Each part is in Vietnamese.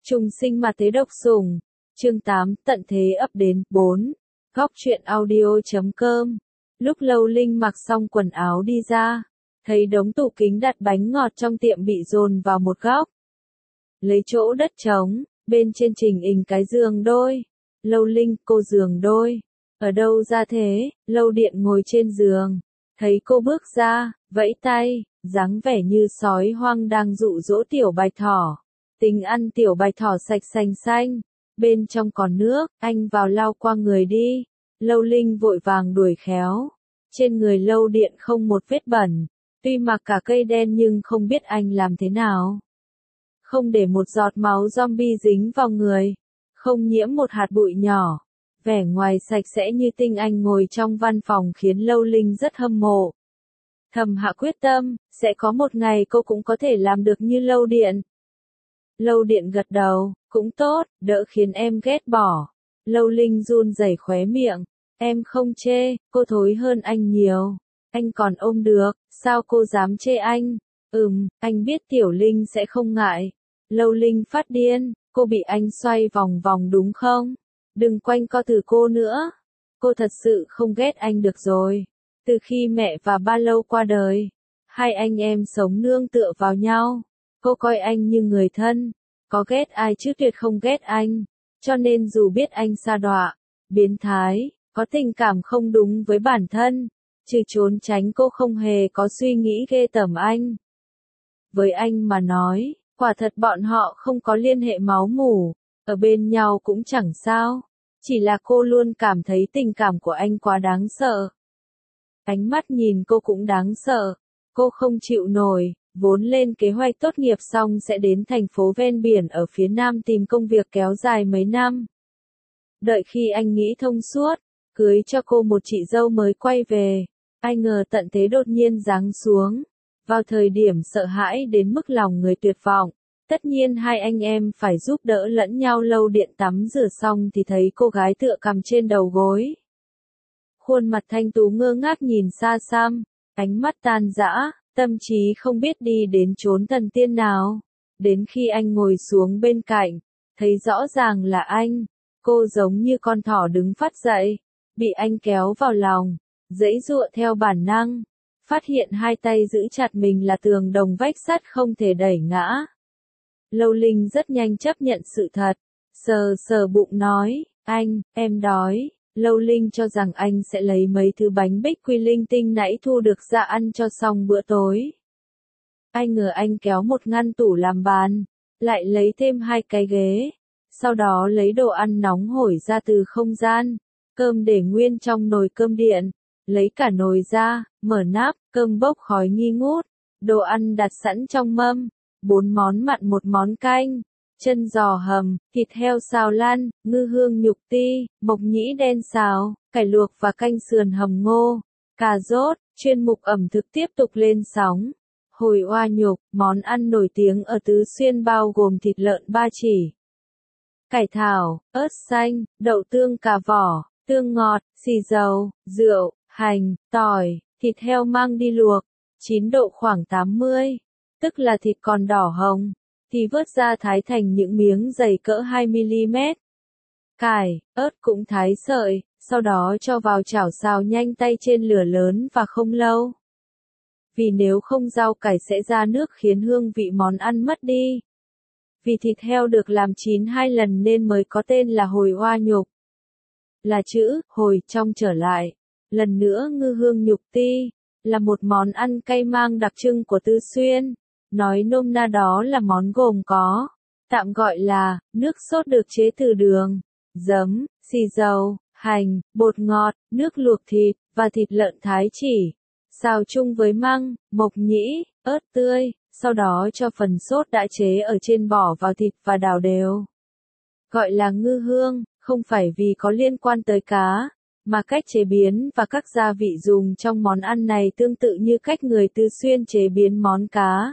Trùng sinh mà thế độc sủng. Chương 8, tận thế ập đến. 4. Góc truyện audio.com. Lúc Lâu Linh mặc xong quần áo đi ra, thấy đống tủ kính đặt bánh ngọt trong tiệm bị dồn vào một góc. Lấy chỗ đất trống, bên trên trình hình cái giường đôi. Lâu Linh, cô giường đôi. Ở đâu ra thế? Lâu Điện ngồi trên giường, thấy cô bước ra, vẫy tay, dáng vẻ như sói hoang đang dụ dỗ tiểu bạch thỏ. Tính ăn tiểu bạch thỏ sạch sành xanh, bên trong còn nước, anh vào lau qua người đi. Lâu Linh vội vàng đuổi khéo. Trên người Lâu Điện không một vết bẩn, tuy mặc cả cây đen nhưng không biết anh làm thế nào. Không để một giọt máu zombie dính vào người, không nhiễm một hạt bụi nhỏ. Vẻ ngoài sạch sẽ như tinh anh ngồi trong văn phòng khiến Lâu Linh rất hâm mộ. Thầm hạ quyết tâm, sẽ có một ngày cô cũng có thể làm được như Lâu Điện. Lâu Điện gật đầu, cũng tốt, đỡ khiến em ghét bỏ. Lâu Linh run rẩy khóe miệng, em không chê, cô thối hơn anh nhiều. Anh còn ôm được, sao cô dám chê anh? Anh biết Tiểu Linh sẽ không ngại. Lâu Linh phát điên, cô bị anh xoay vòng vòng đúng không? Đừng quanh co từ cô nữa. Cô thật sự không ghét anh được rồi. Từ khi mẹ và ba Lâu qua đời, hai anh em sống nương tựa vào nhau. Cô coi anh như người thân. Có ghét ai chứ tuyệt không ghét anh. Cho nên dù biết anh sa đọa, biến thái, có tình cảm không đúng với bản thân, trừ trốn tránh cô không hề có suy nghĩ ghê tởm anh. Với anh mà nói, quả thật bọn họ không có liên hệ máu mủ, ở bên nhau cũng chẳng sao. Chỉ là cô luôn cảm thấy tình cảm của anh quá đáng sợ. Ánh mắt nhìn cô cũng đáng sợ. Cô không chịu nổi, vốn lên kế hoạch tốt nghiệp xong sẽ đến thành phố ven biển ở phía Nam tìm công việc kéo dài mấy năm. Đợi khi anh nghĩ thông suốt, cưới cho cô một chị dâu mới quay về. Ai ngờ tận thế đột nhiên giáng xuống. Vào thời điểm sợ hãi đến mức lòng người tuyệt vọng. Tất nhiên hai anh em phải giúp đỡ lẫn nhau. Lâu Điện tắm rửa xong thì thấy cô gái tựa cằm trên đầu gối. Khuôn mặt thanh tú ngơ ngác nhìn xa xăm, ánh mắt tan rã, tâm trí không biết đi đến chốn thần tiên nào. Đến khi anh ngồi xuống bên cạnh, thấy rõ ràng là anh, cô giống như con thỏ đứng phát dậy, bị anh kéo vào lòng, giãy giụa theo bản năng, phát hiện hai tay giữ chặt mình là tường đồng vách sắt không thể đẩy ngã. Lâu Linh rất nhanh chấp nhận sự thật, sờ sờ bụng nói, em đói. Lâu Linh cho rằng anh sẽ lấy mấy thứ bánh bích quy linh tinh nãy thu được ra ăn cho xong bữa tối. Ai ngờ anh kéo một ngăn tủ làm bàn, lại lấy thêm hai cái ghế, sau đó lấy đồ ăn nóng hổi ra từ không gian, cơm để nguyên trong nồi cơm điện, lấy cả nồi ra, mở nắp, cơm bốc khói nghi ngút, đồ ăn đặt sẵn trong mâm, 4 món mặn 1 món canh. Chân giò hầm, thịt heo xào lăn, ngư hương nhục ti, mộc nhĩ đen xào, cải luộc và canh sườn hầm ngô, cà rốt. Chuyên mục ẩm thực tiếp tục lên sóng. Hồi oa nhục, món ăn nổi tiếng ở Tứ Xuyên bao gồm thịt lợn ba chỉ, cải thảo, ớt xanh, đậu tương cà vỏ, tương ngọt, xì dầu, rượu, hành, tỏi, thịt heo mang đi luộc, 9 độ khoảng 80, tức là thịt còn đỏ hồng, thì vớt ra thái thành những miếng dày cỡ 2mm. Cải, ớt cũng thái sợi, sau đó cho vào chảo xào nhanh tay trên lửa lớn và không lâu. Vì nếu không rau cải sẽ ra nước khiến hương vị món ăn mất đi. Vì thịt heo được làm chín 2 lần nên mới có tên là hồi oa nhục. Là chữ hồi trong trở lại. Lần nữa ngư hương nhục ti, là một món ăn cay mang đặc trưng của Tứ Xuyên. Nói nôm na đó là món gồm có, tạm gọi là, nước sốt được chế từ đường, giấm, xì dầu, hành, bột ngọt, nước luộc thịt, và thịt lợn thái chỉ. Xào chung với măng, mộc nhĩ, ớt tươi, sau đó cho phần sốt đã chế ở trên bỏ vào thịt và đảo đều. Gọi là ngư hương, không phải vì có liên quan tới cá, mà cách chế biến và các gia vị dùng trong món ăn này tương tự như cách người Tứ Xuyên chế biến món cá.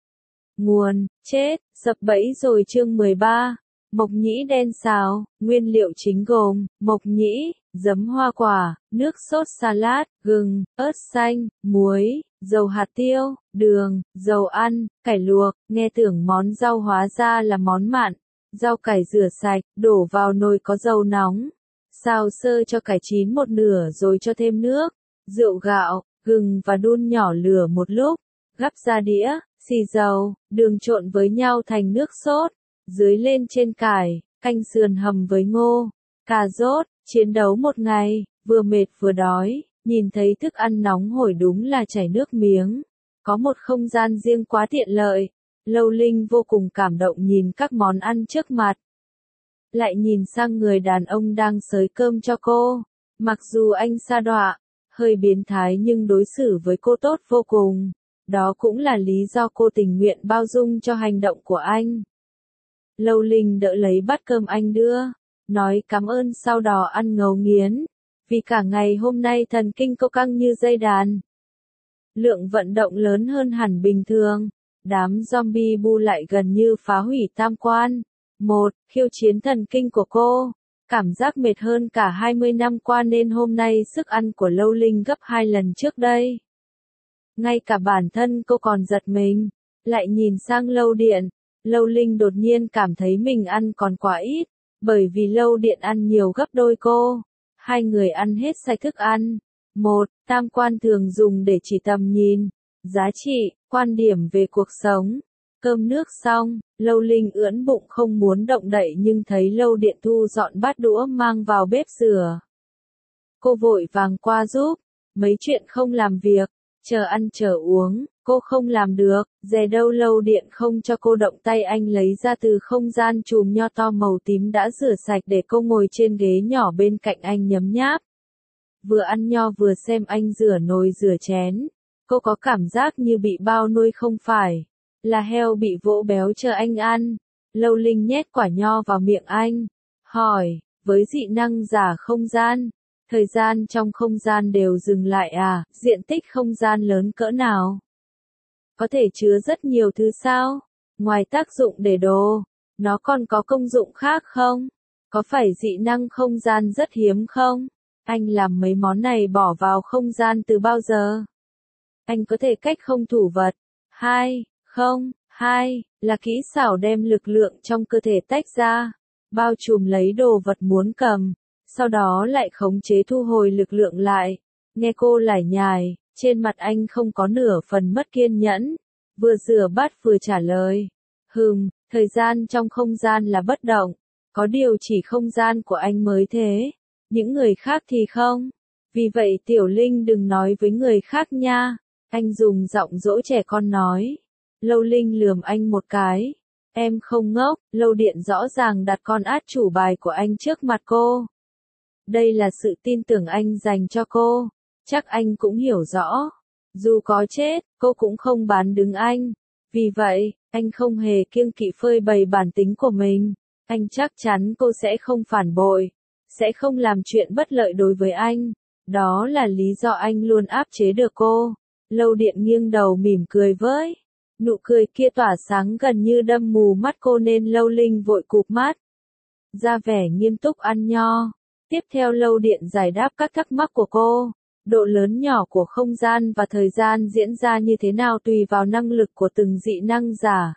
Nguồn, chết, sập bẫy rồi. Chương 13, mộc nhĩ đen xào. Nguyên liệu chính gồm, mộc nhĩ, giấm hoa quả, nước sốt salad, gừng, ớt xanh, muối, dầu hạt tiêu, đường, dầu ăn, cải luộc. Nghe tưởng món rau hóa ra là món mặn. Rau cải rửa sạch, đổ vào nồi có dầu nóng. Xào sơ cho cải chín một nửa rồi cho thêm nước, rượu gạo, gừng và đun nhỏ lửa một lúc. Gắp ra đĩa, xì dầu, đường trộn với nhau thành nước sốt. Dưới lên trên cải, canh sườn hầm với ngô, cà rốt. Chiến đấu một ngày, vừa mệt vừa đói, nhìn thấy thức ăn nóng hổi đúng là chảy nước miếng. Có một không gian riêng quá tiện lợi. Lâu Linh vô cùng cảm động nhìn các món ăn trước mặt. Lại nhìn sang người đàn ông đang xới cơm cho cô. Mặc dù anh sa đọa, hơi biến thái nhưng đối xử với cô tốt vô cùng. Đó cũng là lý do cô tình nguyện bao dung cho hành động của anh. Lâu Linh đỡ lấy bát cơm anh đưa, nói cảm ơn sau đó ăn ngấu nghiến. Vì cả ngày hôm nay thần kinh cô căng như dây đàn. Lượng vận động lớn hơn hẳn bình thường. Đám zombie bu lại gần như phá hủy tam quan. Khiêu chiến thần kinh của cô. Cảm giác mệt hơn cả 20 năm qua nên hôm nay sức ăn của Lâu Linh gấp 2 lần trước đây. Ngay cả bản thân cô còn giật mình. Lại nhìn sang Lâu Điện. Lâu Linh đột nhiên cảm thấy mình ăn còn quá ít. Bởi vì Lâu Điện ăn nhiều gấp đôi cô. Hai người ăn hết sạch thức ăn. Tam quan thường dùng để chỉ tầm nhìn, giá trị, quan điểm về cuộc sống. Cơm nước xong, Lâu Linh ưỡn bụng không muốn động đậy nhưng thấy Lâu Điện thu dọn bát đũa mang vào bếp rửa. Cô vội vàng qua giúp, mấy chuyện không làm việc, chờ ăn chờ uống, cô không làm được, dè đâu Lâu Điện không cho cô động tay anh lấy ra từ không gian chùm nho to màu tím đã rửa sạch để cô ngồi trên ghế nhỏ bên cạnh anh nhấm nháp. Vừa ăn nho vừa xem anh rửa nồi rửa chén. Cô có cảm giác như bị bao nuôi không phải. Là heo bị vỗ béo chờ anh ăn. Lâu Linh nhét quả nho vào miệng anh. Hỏi, với dị năng giả không gian. Thời gian trong không gian đều dừng lại à? Diện tích không gian lớn cỡ nào? Có thể chứa rất nhiều thứ sao? Ngoài tác dụng để đồ, nó còn có công dụng khác không? Có phải dị năng không gian rất hiếm không? Anh làm mấy món này bỏ vào không gian từ bao giờ? Anh có thể cách không thủ vật. 2 là kỹ xảo đem lực lượng trong cơ thể tách ra, bao trùm lấy đồ vật muốn cầm, sau đó lại khống chế thu hồi lực lượng lại. Nghe cô lải nhải, trên mặt anh không có nửa phần mất kiên nhẫn, vừa rửa bát vừa trả lời. Thời gian trong không gian là bất động, có điều chỉ không gian của anh mới thế. Những người khác thì không. Vì vậy Tiểu Linh đừng nói với người khác nha. Anh dùng giọng dỗ trẻ con nói. Lâu Linh lườm anh một cái. Em không ngốc, Lâu Điện rõ ràng đặt con át chủ bài của anh trước mặt cô. Đây là sự tin tưởng anh dành cho cô. Chắc anh cũng hiểu rõ. Dù có chết, cô cũng không bán đứng anh. Vì vậy, anh không hề kiêng kỵ phơi bày bản tính của mình. Anh chắc chắn cô sẽ không phản bội. Sẽ không làm chuyện bất lợi đối với anh. Đó là lý do anh luôn áp chế được cô. Lâu Điện nghiêng đầu mỉm cười với. Nụ cười kia tỏa sáng gần như đâm mù mắt cô nên Lâu Linh vội cụp mắt. Ra vẻ nghiêm túc ăn nho. Tiếp theo Lâu Điện giải đáp các thắc mắc của cô. Độ lớn nhỏ của không gian và thời gian diễn ra như thế nào tùy vào năng lực của từng dị năng giả.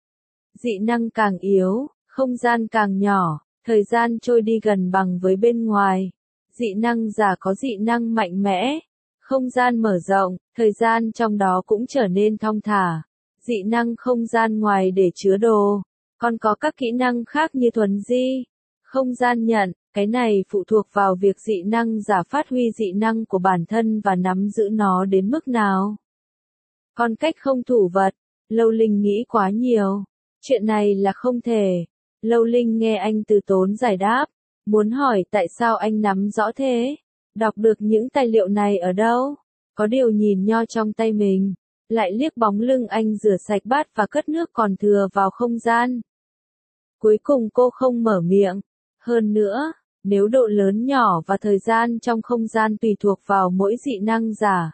Dị năng càng yếu, không gian càng nhỏ. Thời gian trôi đi gần bằng với bên ngoài. Dị năng giả có dị năng mạnh mẽ. Không gian mở rộng, thời gian trong đó cũng trở nên thong thả. Dị năng không gian ngoài để chứa đồ. Còn có các kỹ năng khác như thuần di. Không gian nhận, cái này phụ thuộc vào việc dị năng giả phát huy dị năng của bản thân và nắm giữ nó đến mức nào. Còn cách không thủ vật, Lâu Linh nghĩ quá nhiều. Chuyện này là không thể. Lâu Linh nghe anh từ tốn giải đáp, muốn hỏi tại sao anh nắm rõ thế, đọc được những tài liệu này ở đâu, có điều nhìn nho trong tay mình, lại liếc bóng lưng anh rửa sạch bát và cất nước còn thừa vào không gian. Cuối cùng cô không mở miệng, hơn nữa, nếu độ lớn nhỏ và thời gian trong không gian tùy thuộc vào mỗi dị năng giả.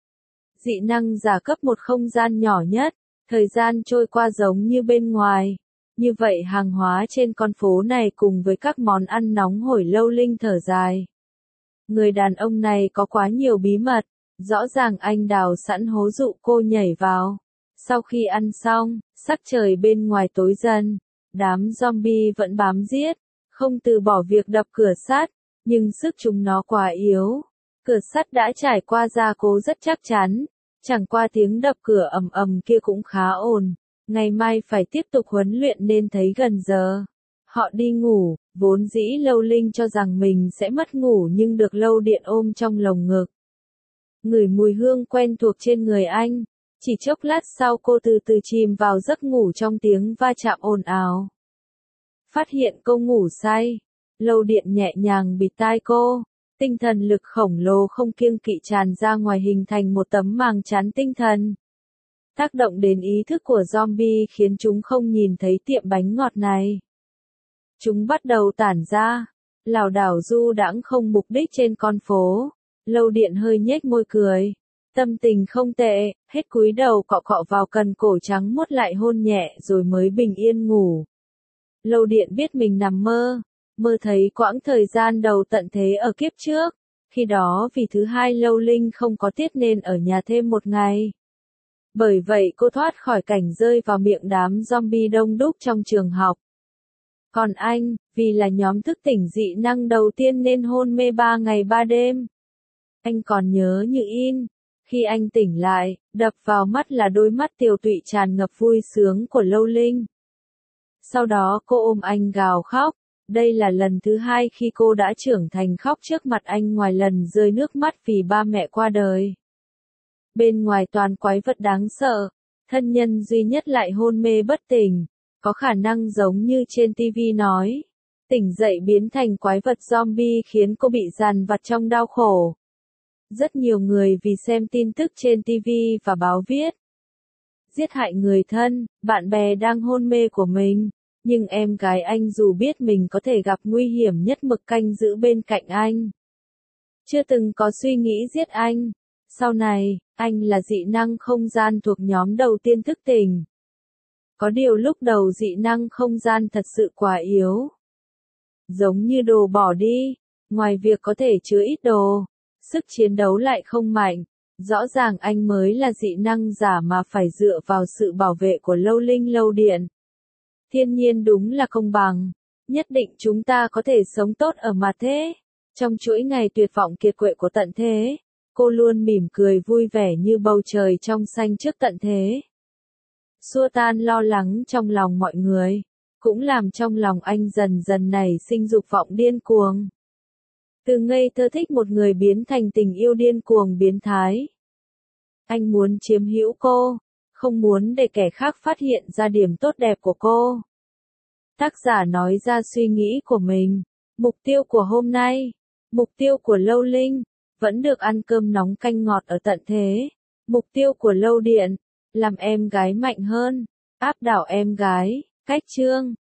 Dị năng giả cấp một không gian nhỏ nhất, thời gian trôi qua giống như bên ngoài. Như vậy hàng hóa trên con phố này cùng với các món ăn nóng hổi. Lâu Linh thở dài. Người đàn ông này có quá nhiều bí mật, rõ ràng anh đào sẵn hố dụ cô nhảy vào. Sau khi ăn xong, sắc trời bên ngoài tối dần, Đám zombie vẫn bám giết, không từ bỏ việc đập cửa sắt, nhưng sức chúng nó quá yếu. Cửa sắt đã trải qua gia cố rất chắc chắn, chẳng qua tiếng đập cửa ầm ầm kia cũng khá ồn. Ngày mai phải tiếp tục huấn luyện nên thấy gần giờ. Họ đi ngủ, vốn dĩ Lâu Linh cho rằng mình sẽ mất ngủ nhưng được Lâu Điện ôm trong lồng ngực. Ngửi mùi hương quen thuộc trên người anh, chỉ chốc lát sau cô từ từ chìm vào giấc ngủ trong tiếng va chạm ồn ào. Phát hiện cô ngủ say, Lâu Điện nhẹ nhàng bịt tai cô, tinh thần lực khổng lồ không kiêng kỵ tràn ra ngoài hình thành một tấm màng chắn tinh thần. Tác động đến ý thức của zombie khiến chúng không nhìn thấy tiệm bánh ngọt này. Chúng bắt đầu tản ra, lảo đảo du đãng không mục đích trên con phố. Lâu Điện hơi nhếch môi cười. Tâm tình không tệ, hết cúi đầu cọ cọ vào cần cổ trắng muốt lại hôn nhẹ rồi mới bình yên ngủ. Lâu Điện biết mình nằm mơ, mơ thấy quãng thời gian đầu tận thế ở kiếp trước. Khi đó vì thứ hai Lâu Linh không có tiết nên ở nhà thêm một ngày. Bởi vậy cô thoát khỏi cảnh rơi vào miệng đám zombie đông đúc trong trường học. Còn anh, vì là nhóm thức tỉnh dị năng đầu tiên nên hôn mê 3 ngày 3 đêm. Anh còn nhớ như in, khi anh tỉnh lại, đập vào mắt là đôi mắt tiều tụy tràn ngập vui sướng của Lâu Linh. Sau đó cô ôm anh gào khóc, đây là lần thứ hai khi cô đã trưởng thành khóc trước mặt anh ngoài lần rơi nước mắt vì ba mẹ qua đời. Bên ngoài toàn quái vật đáng sợ, thân nhân duy nhất lại hôn mê bất tỉnh, có khả năng giống như trên TV nói. Tỉnh dậy biến thành quái vật zombie khiến cô bị dằn vặt trong đau khổ. Rất nhiều người vì xem tin tức trên TV và báo viết. Giết hại người thân, bạn bè đang hôn mê của mình, nhưng em gái anh dù biết mình có thể gặp nguy hiểm nhất mực canh giữ bên cạnh anh. Chưa từng có suy nghĩ giết anh. Sau này, anh là dị năng không gian thuộc nhóm đầu tiên thức tỉnh. Có điều lúc đầu dị năng không gian thật sự quá yếu. Giống như đồ bỏ đi, ngoài việc có thể chứa ít đồ, sức chiến đấu lại không mạnh. Rõ ràng anh mới là dị năng giả mà phải dựa vào sự bảo vệ của Lâu Linh Lâu Điện. Thiên nhiên đúng là công bằng. Nhất định chúng ta có thể sống tốt ở mặt thế. Trong chuỗi ngày tuyệt vọng kiệt quệ của tận thế, cô luôn mỉm cười vui vẻ như bầu trời trong xanh trước tận thế. Xua tan lo lắng trong lòng mọi người, cũng làm trong lòng anh dần dần nảy sinh dục vọng điên cuồng. Từ ngây thơ thích một người biến thành tình yêu điên cuồng biến thái. Anh muốn chiếm hữu cô, không muốn để kẻ khác phát hiện ra điểm tốt đẹp của cô. Tác giả nói ra suy nghĩ của mình. Mục tiêu của hôm nay, mục tiêu của Lâu Linh, vẫn được ăn cơm nóng canh ngọt ở tận thế. Mục tiêu của Lâu Điện, làm em gái mạnh hơn, áp đảo em gái. Cách chương